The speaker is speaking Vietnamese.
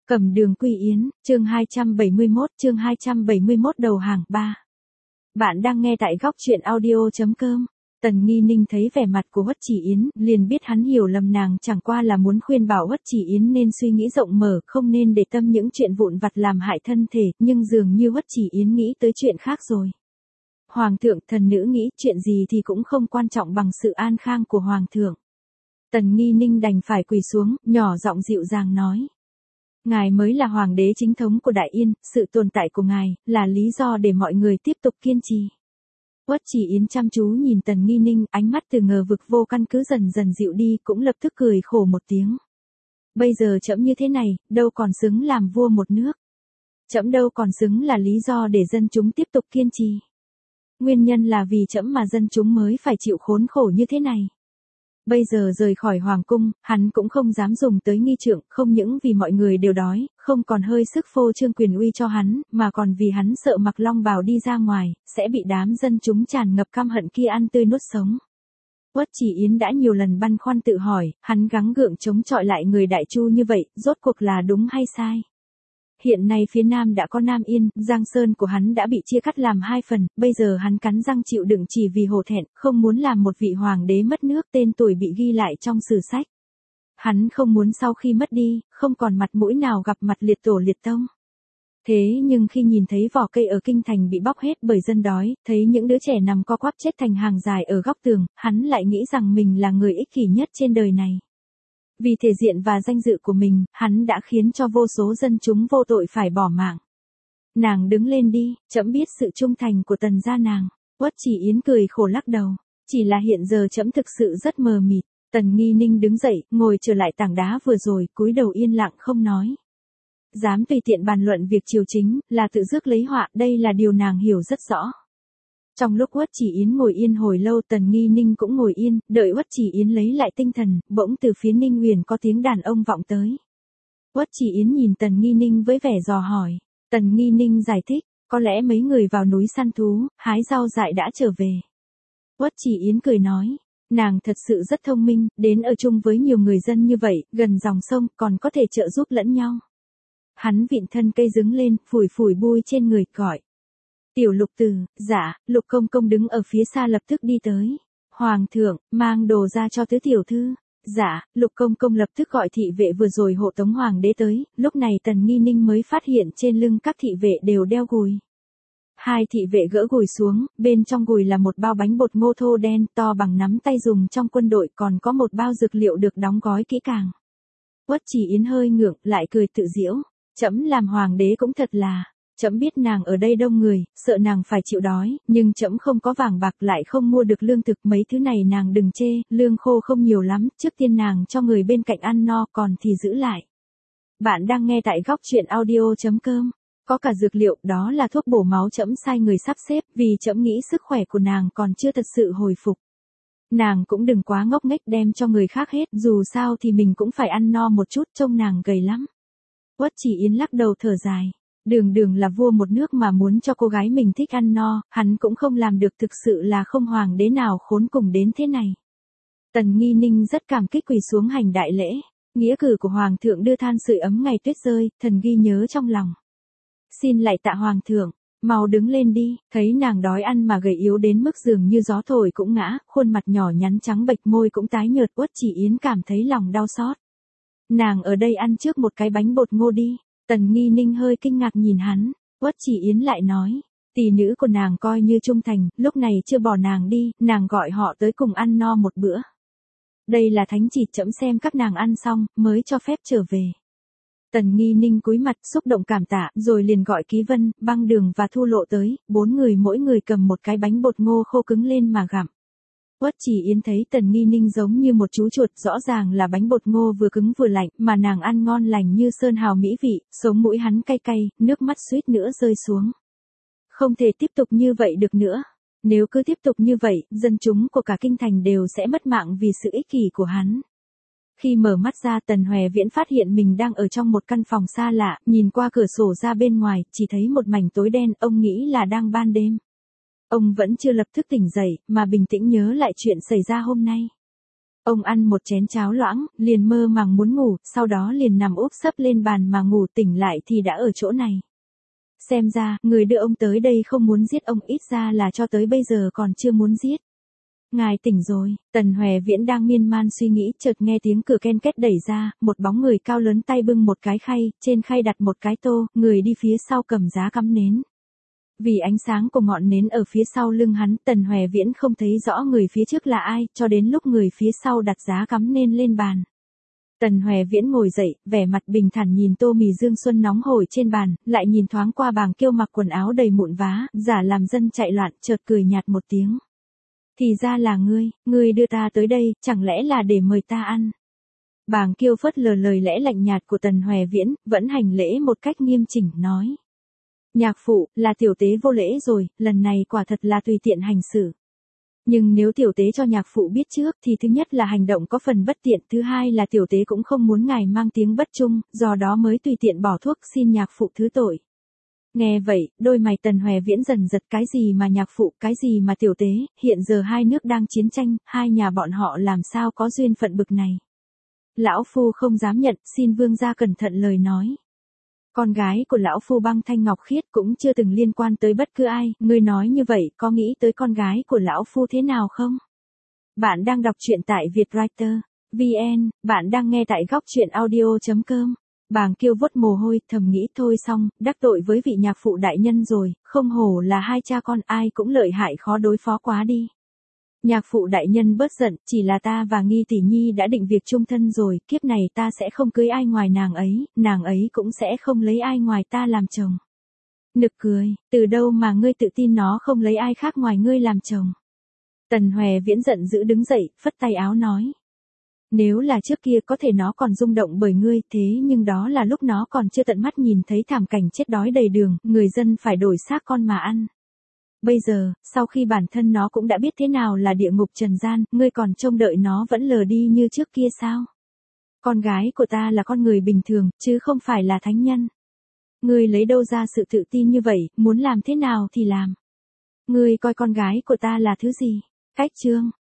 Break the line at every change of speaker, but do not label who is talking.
Cẩm Đường Quy Yến, chương 271 đầu hàng 3. Bạn đang nghe tại góc truyện audio.com. Tần Nghi Ninh thấy vẻ mặt của Uất Chỉ Yến, liền biết hắn hiểu lầm nàng chẳng qua là muốn khuyên bảo Uất Chỉ Yến nên suy nghĩ rộng mở, không nên để tâm những chuyện vụn vặt làm hại thân thể, nhưng dường như Uất Chỉ Yến nghĩ tới chuyện khác rồi. Hoàng thượng, thần nữ nghĩ chuyện gì thì cũng không quan trọng bằng sự an khang của Hoàng thượng. Tần Nghi Ninh đành phải quỳ xuống, nhỏ giọng dịu dàng nói. Ngài mới là hoàng đế chính thống của Đại Yên, sự tồn tại của ngài là lý do để mọi người tiếp tục kiên trì. Uất Chỉ Yến chăm chú nhìn Tần Nghi Ninh, ánh mắt từ ngờ vực vô căn cứ dần dần dịu đi, cũng lập tức cười khổ một tiếng. Bây giờ trẫm như thế này, đâu còn xứng làm vua một nước. Trẫm đâu còn xứng là lý do để dân chúng tiếp tục kiên trì. Nguyên nhân là vì trẫm mà dân chúng mới phải chịu khốn khổ như thế này. Bây giờ rời khỏi hoàng cung, hắn cũng không dám dùng tới nghi trượng, không những vì mọi người đều đói, không còn hơi sức phô trương quyền uy cho hắn, mà còn vì hắn sợ mặc long bào đi ra ngoài, sẽ bị đám dân chúng tràn ngập căm hận kia ăn tươi nuốt sống. Uất Chỉ Yến đã nhiều lần băn khoăn tự hỏi, hắn gắng gượng chống chọi lại người Đại Chu như vậy, rốt cuộc là đúng hay sai? Hiện nay phía Nam đã có Nam Yên, Giang Sơn của hắn đã bị chia cắt làm hai phần, bây giờ hắn cắn răng chịu đựng chỉ vì hổ thẹn, không muốn làm một vị hoàng đế mất nước, tên tuổi bị ghi lại trong sử sách. Hắn không muốn sau khi mất đi, không còn mặt mũi nào gặp mặt liệt tổ liệt tông. Thế nhưng khi nhìn thấy vỏ cây ở kinh thành bị bóc hết bởi dân đói, thấy những đứa trẻ nằm co quắp chết thành hàng dài ở góc tường, hắn lại nghĩ rằng mình là người ích kỷ nhất trên đời này. Vì thể diện và danh dự của mình, hắn đã khiến cho vô số dân chúng vô tội phải bỏ mạng. Nàng đứng lên đi, trẫm biết sự trung thành của Tần gia nàng. Uất Chỉ Yến cười khổ lắc đầu. Chỉ là hiện giờ trẫm thực sự rất mờ mịt. Tần Nghi Ninh đứng dậy, ngồi trở lại tảng đá vừa rồi, cúi đầu yên lặng không nói. Dám tùy tiện bàn luận việc triều chính, là tự rước lấy họa, đây là điều nàng hiểu rất rõ. Trong lúc Uất Chỉ Yến ngồi yên hồi lâu, Tần Nghi Ninh cũng ngồi yên, đợi Uất Chỉ Yến lấy lại tinh thần, bỗng từ phía Ninh Huyền có tiếng đàn ông vọng tới. Uất Chỉ Yến nhìn Tần Nghi Ninh với vẻ dò hỏi. Tần Nghi Ninh giải thích, có lẽ mấy người vào núi săn thú, hái rau dại đã trở về. Uất Chỉ Yến cười nói, nàng thật sự rất thông minh, đến ở chung với nhiều người dân như vậy, gần dòng sông, còn có thể trợ giúp lẫn nhau. Hắn vịn thân cây đứng lên, phủi phủi bụi trên người, gọi. Tiểu Lục Từ, dạ, Lục Công Công đứng ở phía xa lập tức đi tới. Hoàng thượng, mang đồ ra cho tứ tiểu thư. Dạ, Lục Công Công lập tức gọi thị vệ vừa rồi hộ tống hoàng đế tới, lúc này Tần Nghi Ninh mới phát hiện trên lưng các thị vệ đều đeo gùi. Hai thị vệ gỡ gùi xuống, bên trong gùi là một bao bánh bột ngô thô đen to bằng nắm tay dùng trong quân đội, còn có một bao dược liệu được đóng gói kỹ càng. Uất Chỉ Yến hơi ngượng, lại cười tự giễu. Trẫm làm hoàng đế cũng thật là. Trẫm biết nàng ở đây đông người, sợ nàng phải chịu đói, nhưng trẫm không có vàng bạc lại không mua được lương thực, mấy thứ này nàng đừng chê, lương khô không nhiều lắm, trước tiên nàng cho người bên cạnh ăn no, còn thì giữ lại. Bạn đang nghe tại góc truyện audio.com. Có cả dược liệu, đó là thuốc bổ máu, trẫm sai người sắp xếp, vì trẫm nghĩ sức khỏe của nàng còn chưa thật sự hồi phục. Nàng cũng đừng quá ngốc nghếch đem cho người khác hết, dù sao thì mình cũng phải ăn no một chút, trông nàng gầy lắm. Uất Chỉ Yến lắc đầu thở dài. Đường Đường là vua một nước mà muốn cho cô gái mình thích ăn no, hắn cũng không làm được, thực sự là không hoàng đế nào khốn cùng đến thế này. Tần Nghi Ninh rất cảm kích quỳ xuống hành đại lễ. Nghĩa cử của hoàng thượng đưa than sưởi ấm ngày tuyết rơi, thần ghi nhớ trong lòng. Xin lạy tạ hoàng thượng, mau đứng lên đi. Thấy nàng đói ăn mà gầy yếu đến mức dường như gió thổi cũng ngã, khuôn mặt nhỏ nhắn trắng bệch, môi cũng tái nhợt. Uất Chỉ Yến cảm thấy lòng đau xót. Nàng ở đây ăn trước một cái bánh bột ngô đi. Tần Nghi Ninh hơi kinh ngạc nhìn hắn. Uất Chỉ Yến lại nói, tỷ nữ của nàng coi như trung thành, lúc này chưa bỏ nàng đi, nàng gọi họ tới cùng ăn no một bữa. Đây là thánh chỉ, trẫm xem các nàng ăn xong, mới cho phép trở về. Tần Nghi Ninh cúi mặt xúc động cảm tạ, rồi liền gọi Ký Vân, Băng Đường và Thu Lộ tới, bốn người mỗi người cầm một cái bánh bột ngô khô cứng lên mà gặm. Uất Chỉ Yến thấy Tần Nghi Ninh giống như một chú chuột, rõ ràng là bánh bột ngô vừa cứng vừa lạnh, mà nàng ăn ngon lành như sơn hào mỹ vị, sống mũi hắn cay cay, nước mắt suýt nữa rơi xuống. Không thể tiếp tục như vậy được nữa. Nếu cứ tiếp tục như vậy, dân chúng của cả kinh thành đều sẽ mất mạng vì sự ích kỷ của hắn. Khi mở mắt ra, Tần Hoè Viễn phát hiện mình đang ở trong một căn phòng xa lạ, nhìn qua cửa sổ ra bên ngoài, chỉ thấy một mảnh tối đen, ông nghĩ là đang ban đêm. Ông vẫn chưa lập tức tỉnh dậy, mà bình tĩnh nhớ lại chuyện xảy ra hôm nay. Ông ăn một chén cháo loãng, liền mơ màng muốn ngủ, sau đó liền nằm úp sấp lên bàn mà ngủ, tỉnh lại thì đã ở chỗ này. Xem ra, người đưa ông tới đây không muốn giết ông, ít ra là cho tới bây giờ còn chưa muốn giết. Ngài tỉnh rồi, Tần Hoè Viễn đang miên man suy nghĩ, chợt nghe tiếng cửa ken két đẩy ra, một bóng người cao lớn tay bưng một cái khay, trên khay đặt một cái tô, người đi phía sau cầm giá cắm nến. Vì ánh sáng của ngọn nến ở phía sau lưng hắn, Tần Hoè Viễn không thấy rõ người phía trước là ai, cho đến lúc người phía sau đặt giá cắm nến lên bàn. Tần Hoè Viễn ngồi dậy, vẻ mặt bình thản nhìn tô mì Dương Xuân nóng hổi trên bàn, lại nhìn thoáng qua Bàng Kiêu mặc quần áo đầy mụn vá, giả làm dân chạy loạn, chợt cười nhạt một tiếng. Thì ra là ngươi đưa ta tới đây, chẳng lẽ là để mời ta ăn? Bàng Kiêu phớt lờ lời lẽ lạnh nhạt của Tần Hoè Viễn, vẫn hành lễ một cách nghiêm chỉnh nói. Nhạc phụ, là tiểu tế vô lễ rồi, lần này quả thật là tùy tiện hành xử. Nhưng nếu tiểu tế cho nhạc phụ biết trước thì thứ nhất là hành động có phần bất tiện, thứ hai là tiểu tế cũng không muốn ngài mang tiếng bất trung, do đó mới tùy tiện bỏ thuốc xin nhạc phụ thứ tội. Nghe vậy, đôi mày Tần Hoè Viễn dần giật, cái gì mà nhạc phụ, cái gì mà tiểu tế, hiện giờ hai nước đang chiến tranh, hai nhà bọn họ làm sao có duyên phận bực này. Lão phu không dám nhận, xin vương gia cẩn thận lời nói. Con gái của lão phu Băng Thanh Ngọc Khiết cũng chưa từng liên quan tới bất cứ ai, ngươi nói như vậy có nghĩ tới con gái của lão phu thế nào không? Bạn đang đọc truyện tại Vietwriter VN, bạn đang nghe tại góc truyện audio.com. Bàng Kiêu vuốt mồ hôi, thầm nghĩ thôi xong, đắc tội với vị nhạc phụ đại nhân rồi, không hổ là hai cha con, ai cũng lợi hại khó đối phó quá đi. Nhạc phụ đại nhân bớt giận, chỉ là ta và Nghi tỷ nhi đã định việc chung thân rồi, kiếp này ta sẽ không cưới ai ngoài nàng ấy cũng sẽ không lấy ai ngoài ta làm chồng. Nực cười, từ đâu mà ngươi tự tin nó không lấy ai khác ngoài ngươi làm chồng? Tần Hoè Viễn giận dữ đứng dậy, phất tay áo nói. Nếu là trước kia có thể nó còn rung động bởi ngươi, thế nhưng đó là lúc nó còn chưa tận mắt nhìn thấy thảm cảnh chết đói đầy đường, người dân phải đổi xác con mà ăn. Bây giờ, sau khi bản thân nó cũng đã biết thế nào là địa ngục trần gian, ngươi còn trông đợi nó vẫn lờ đi như trước kia sao? Con gái của ta là con người bình thường, chứ không phải là thánh nhân. Ngươi lấy đâu ra sự tự tin như vậy, muốn làm thế nào thì làm. Ngươi coi con gái của ta là thứ gì? Cách chương.